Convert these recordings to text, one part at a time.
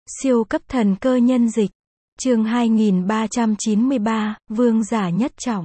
Siêu cấp thần cơ nhân dịch. Chương 2393, Vương giả nhất trọng.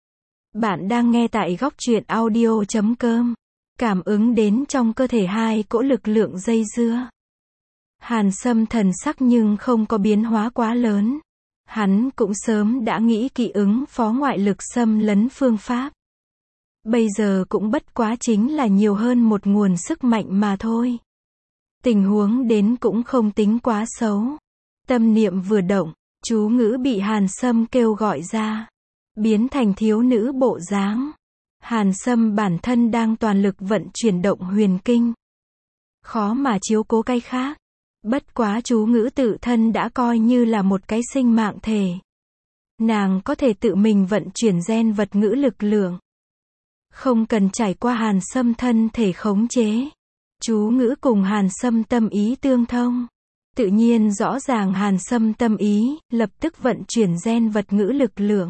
Bạn đang nghe tại góc truyện audio.com. Cảm ứng đến trong cơ thể hai cỗ lực lượng dây dưa. Hàn Sâm thần sắc nhưng không có biến hóa quá lớn. Hắn cũng sớm đã nghĩ kỹ ứng phó ngoại lực xâm lấn phương pháp. Bây giờ cũng bất quá chính là nhiều hơn một nguồn sức mạnh mà thôi. Tình huống đến cũng không tính quá xấu. Tâm niệm vừa động, chú ngữ bị Hàn Sâm kêu gọi ra. Biến thành thiếu nữ bộ dáng. Hàn Sâm bản thân đang toàn lực vận chuyển động huyền kinh. Khó mà chiếu cố cái khác. Bất quá chú ngữ tự thân đã coi như là một cái sinh mạng thể. Nàng có thể tự mình vận chuyển gen vật ngữ lực lượng. Không cần trải qua Hàn Sâm thân thể khống chế. Chú ngữ cùng Hàn Sâm tâm ý tương thông. Tự nhiên rõ ràng Hàn Sâm tâm ý, lập tức vận chuyển gen vật ngữ lực lượng.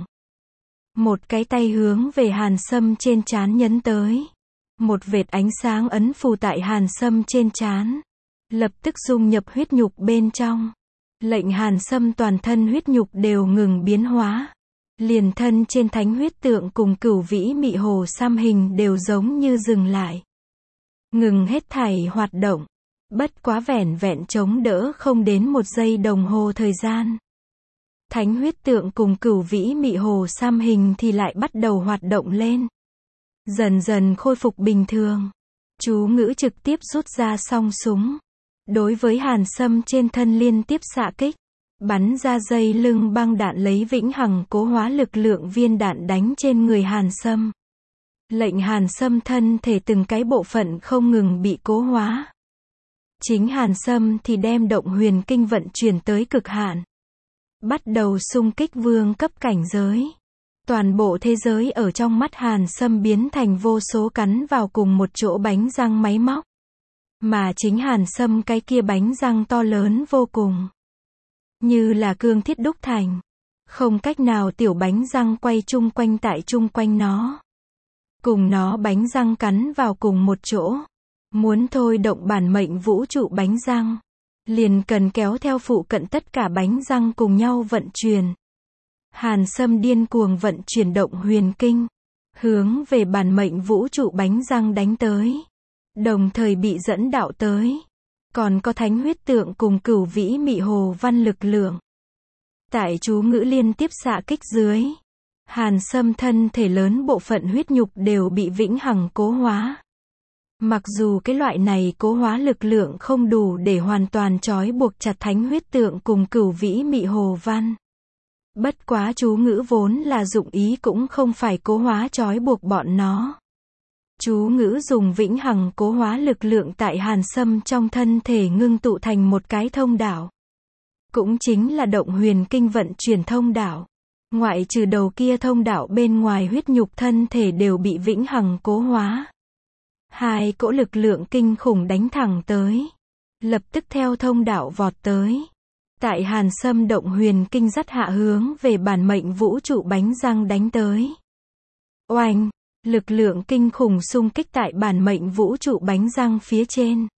Một cái tay hướng về Hàn Sâm trên trán nhấn tới. Một vệt ánh sáng ấn phù tại Hàn Sâm trên trán. Lập tức dung nhập huyết nhục bên trong. Lệnh Hàn Sâm toàn thân huyết nhục đều ngừng biến hóa. Liền thân trên thánh huyết tượng cùng cửu vĩ mị hồ xăm hình đều giống như dừng lại. Ngừng hết thảy hoạt động. Bất quá vẻn vẹn chống đỡ không đến 1 giây đồng hồ thời gian. Thánh huyết tượng cùng cửu vĩ mị hồ xăm hình thì lại bắt đầu hoạt động lên. Dần dần khôi phục bình thường. Chú ngữ trực tiếp rút ra song súng. Đối với Hàn Sâm trên thân liên tiếp xạ kích. Bắn ra dây lưng băng đạn lấy vĩnh hằng cố hóa lực lượng viên đạn đánh trên người Hàn Sâm. Lệnh Hàn Sâm thân thể từng cái bộ phận không ngừng bị cố hóa. Chính Hàn Sâm thì đem động huyền kinh vận chuyển tới cực hạn. Bắt đầu xung kích vương cấp cảnh giới. Toàn bộ thế giới ở trong mắt Hàn Sâm biến thành vô số cắn vào cùng một chỗ bánh răng máy móc. Mà chính Hàn Sâm cái kia bánh răng to lớn vô cùng. Như là cương thiết đúc thành. Không cách nào tiểu bánh răng quay chung quanh tại chung quanh nó. Cùng nó bánh răng cắn vào cùng một chỗ. Muốn thôi động bản mệnh vũ trụ bánh răng. Liền cần kéo theo phụ cận tất cả bánh răng cùng nhau vận chuyển. Hàn Sâm điên cuồng vận chuyển động huyền kinh. Hướng về bản mệnh vũ trụ bánh răng đánh tới. Đồng thời bị dẫn đạo tới. Còn có thánh huyết tượng cùng cửu vĩ mị hồ văn lực lượng. Tại chú ngữ liên tiếp xạ kích dưới. Hàn Sâm thân thể lớn bộ phận huyết nhục đều bị vĩnh hằng cố hóa. Mặc dù cái loại này cố hóa lực lượng không đủ để hoàn toàn trói buộc chặt thánh huyết tượng cùng cửu vĩ mị hồ văn. Bất quá chú ngữ vốn là dụng ý cũng không phải cố hóa trói buộc bọn nó. Chú ngữ dùng vĩnh hằng cố hóa lực lượng tại Hàn Sâm trong thân thể ngưng tụ thành một cái thông đạo. Cũng chính là động huyền kinh vận chuyển thông đạo. Ngoại trừ đầu kia thông đạo bên ngoài huyết nhục thân thể đều bị vĩnh hằng cố hóa. Hai cỗ lực lượng kinh khủng đánh thẳng tới. Lập tức theo thông đạo vọt tới. Tại Hàn Sâm động huyền kinh dắt hạ hướng về bản mệnh vũ trụ bánh răng đánh tới. Oanh! Lực lượng kinh khủng xung kích tại bản mệnh vũ trụ bánh răng phía trên.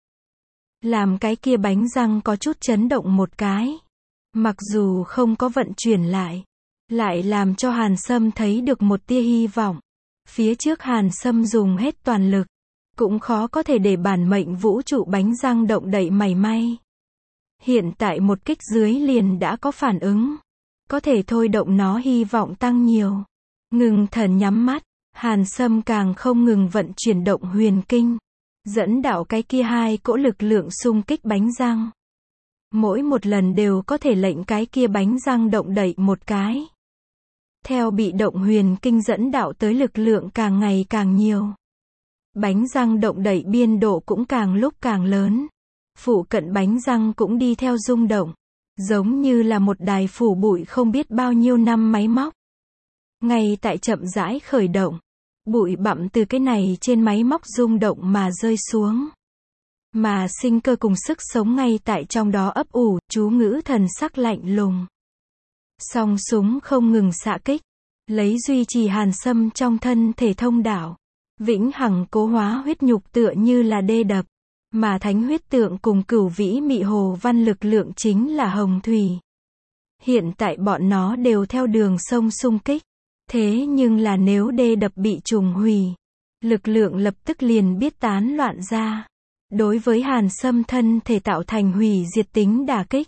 Làm cái kia bánh răng có chút chấn động một cái. Mặc dù không có vận chuyển lại. Lại làm cho Hàn Sâm thấy được một tia hy vọng. Phía trước Hàn Sâm dùng hết toàn lực. Cũng khó có thể để bản mệnh vũ trụ bánh răng động đậy mảy may. Hiện tại một kích dưới liền đã có phản ứng. Có thể thôi động nó hy vọng tăng nhiều. Ngừng thần nhắm mắt. Hàn Sâm càng không ngừng vận chuyển động huyền kinh. Dẫn đạo cái kia hai cỗ lực lượng xung kích bánh răng. Mỗi một lần đều có thể lệnh cái kia bánh răng động đậy một cái. Theo bị động huyền kinh dẫn đạo tới lực lượng càng ngày càng nhiều. Bánh răng động đậy biên độ cũng càng lúc càng lớn. Phụ cận bánh răng cũng đi theo rung động. Giống như là một đài phủ bụi không biết bao nhiêu năm máy móc. Ngay tại chậm rãi khởi động. Bụi bặm từ cái này trên máy móc rung động mà rơi xuống. Mà sinh cơ cùng sức sống ngay tại trong đó ấp ủ, chú ngữ thần sắc lạnh lùng. Song súng không ngừng xạ kích. Lấy duy trì Hàn Sâm trong thân thể thông đạo. Vĩnh hằng cố hóa huyết nhục tựa như là đê đập. Mà thánh huyết tượng cùng cửu vĩ mị hồ văn lực lượng chính là hồng thủy. Hiện tại bọn nó đều theo đường sông xung kích. Thế nhưng là nếu đê đập bị trùng hủy, lực lượng lập tức liền biết tán loạn ra. Đối với Hàn Sâm thân thể tạo thành hủy diệt tính đả kích.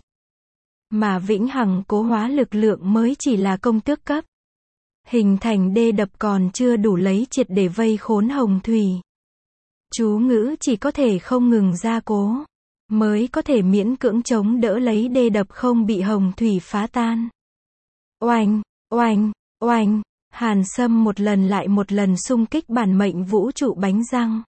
Mà vĩnh hằng cố hóa lực lượng mới chỉ là công tước cấp. Hình thành đê đập còn chưa đủ lấy triệt để vây khốn hồng thủy. Chú ngữ chỉ có thể không ngừng gia cố, mới có thể miễn cưỡng chống đỡ lấy đê đập không bị hồng thủy phá tan. Oanh, oanh, oanh, Hàn Sâm một lần lại một lần xung kích bản mệnh vũ trụ bánh răng.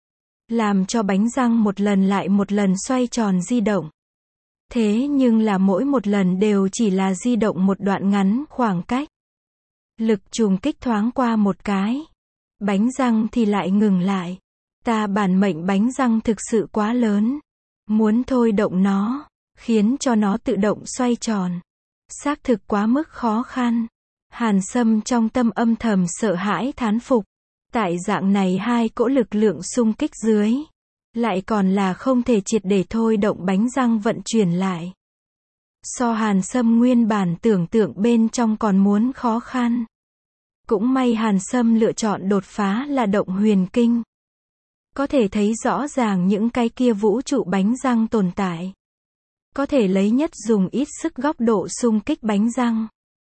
Làm cho bánh răng một lần lại một lần xoay tròn di động. Thế nhưng là mỗi một lần đều chỉ là di động một đoạn ngắn khoảng cách. Lực trùng kích thoáng qua một cái. Bánh răng thì lại ngừng lại. Ta bản mệnh bánh răng thực sự quá lớn. Muốn thôi động nó, khiến cho nó tự động xoay tròn. Xác thực quá mức khó khăn. Hàn Sâm trong tâm âm thầm sợ hãi thán phục. Tại dạng này hai cỗ lực lượng xung kích dưới. Lại còn là không thể triệt để thôi động bánh răng vận chuyển lại. So Hàn Sâm nguyên bản tưởng tượng bên trong còn muốn khó khăn. Cũng may Hàn Sâm lựa chọn đột phá là động huyền kinh. Có thể thấy rõ ràng những cái kia vũ trụ bánh răng tồn tại. Có thể lấy nhất dùng ít sức góc độ xung kích bánh răng.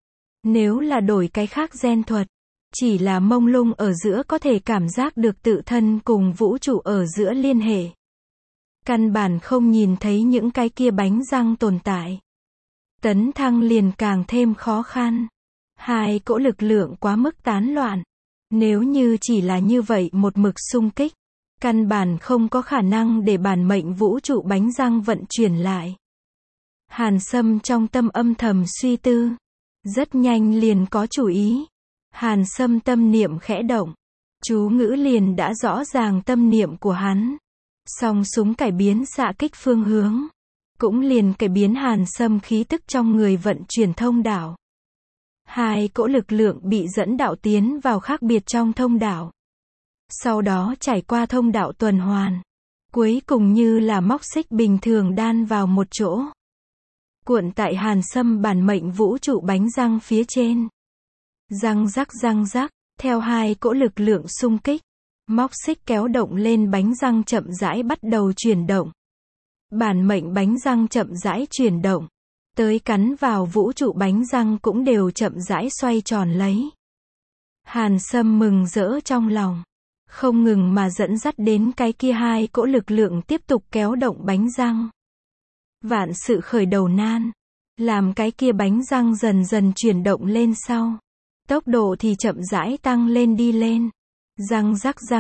Nếu là đổi cái khác gen thuật, chỉ là mông lung ở giữa có thể cảm giác được tự thân cùng vũ trụ ở giữa liên hệ. Căn bản không nhìn thấy những cái kia bánh răng tồn tại. Tấn thăng liền càng thêm khó khăn. Hai cỗ lực lượng quá mức tán loạn. Nếu như chỉ là như vậy một mực xung kích, căn bản không có khả năng để bản mệnh vũ trụ bánh răng vận chuyển lại. Hàn Sâm trong tâm âm thầm suy tư. Rất nhanh liền có chủ ý. Hàn Sâm tâm niệm khẽ động. Chú ngữ liền đã rõ ràng tâm niệm của hắn. Song súng cải biến xạ kích phương hướng. Cũng liền cải biến Hàn Sâm khí tức trong người vận chuyển thông đạo. Hai cỗ lực lượng bị dẫn đạo tiến vào khác biệt trong thông đạo. Sau đó trải qua thông đạo tuần hoàn. Cuối cùng như là móc xích bình thường đan vào một chỗ. Cuộn tại Hàn Sâm bản mệnh vũ trụ bánh răng phía trên. Răng rắc, theo hai cỗ lực lượng xung kích. Móc xích kéo động lên bánh răng chậm rãi bắt đầu chuyển động. Bản mệnh bánh răng chậm rãi chuyển động. Tới cắn vào vũ trụ bánh răng cũng đều chậm rãi xoay tròn lấy. Hàn Sâm mừng rỡ trong lòng. Không ngừng mà dẫn dắt đến cái kia hai cỗ lực lượng tiếp tục kéo động bánh răng. Vạn sự khởi đầu nan. Làm cái kia bánh răng dần dần chuyển động lên sau. Tốc độ thì chậm rãi tăng lên đi lên. Răng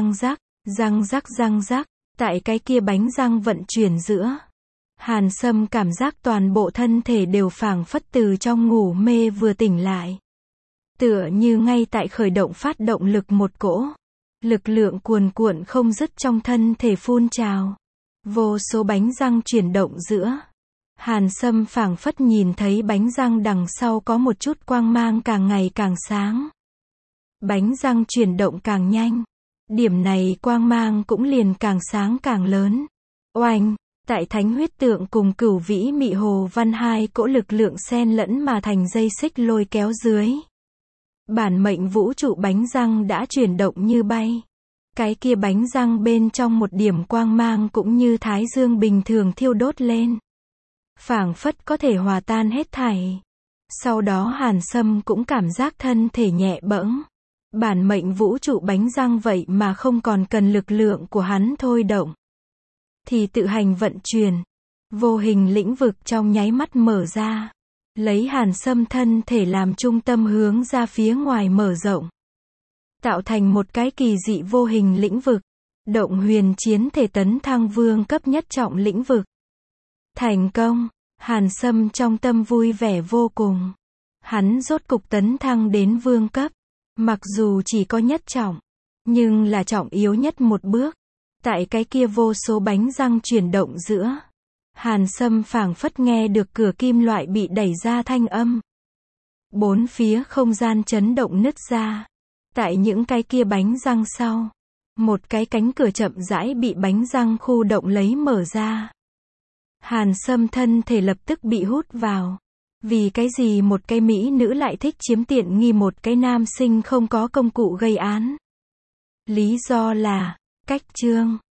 rắc, tại cái kia bánh răng vận chuyển giữa. Hàn Sâm cảm giác toàn bộ thân thể đều phảng phất từ trong ngủ mê vừa tỉnh lại. Tựa như ngay tại khởi động phát động lực một cỗ. Lực lượng cuồn cuộn không dứt trong thân thể phun trào. Vô số bánh răng chuyển động giữa. Hàn Sâm phảng phất nhìn thấy bánh răng đằng sau có một chút quang mang càng ngày càng sáng. Bánh răng chuyển động càng nhanh. Điểm này quang mang cũng liền càng sáng càng lớn. Oanh, tại thánh huyết tượng cùng cửu vĩ mị hồ văn hai cỗ lực lượng xen lẫn mà thành dây xích lôi kéo dưới. Bản mệnh vũ trụ bánh răng đã chuyển động như bay. Cái kia bánh răng bên trong một điểm quang mang cũng như thái dương bình thường thiêu đốt lên. Phảng phất có thể hòa tan hết thảy. Sau đó Hàn Sâm cũng cảm giác thân thể nhẹ bẫng. Bản mệnh vũ trụ bánh răng vậy mà không còn cần lực lượng của hắn thôi động. Thì tự hành vận chuyển. Vô hình lĩnh vực trong nháy mắt mở ra. Lấy Hàn Sâm thân thể làm trung tâm hướng ra phía ngoài mở rộng. Tạo thành một cái kỳ dị vô hình lĩnh vực. Động huyền chiến thể tấn thăng vương cấp nhất trọng lĩnh vực. Thành công. Hàn Sâm trong tâm vui vẻ vô cùng. Hắn rốt cục tấn thăng đến vương cấp. Mặc dù chỉ có nhất trọng. Nhưng là trọng yếu nhất một bước. Tại cái kia vô số bánh răng chuyển động giữa. Hàn Sâm phảng phất nghe được cửa kim loại bị đẩy ra thanh âm. Bốn phía không gian chấn động nứt ra. Tại những cái kia bánh răng sau. Một cái cánh cửa chậm rãi bị bánh răng khu động lấy mở ra. Hàn Sâm thân thể lập tức bị hút vào. Vì cái gì một cái mỹ nữ lại thích chiếm tiện nghi một cái nam sinh không có công cụ gây án? Lý do là, cách chương.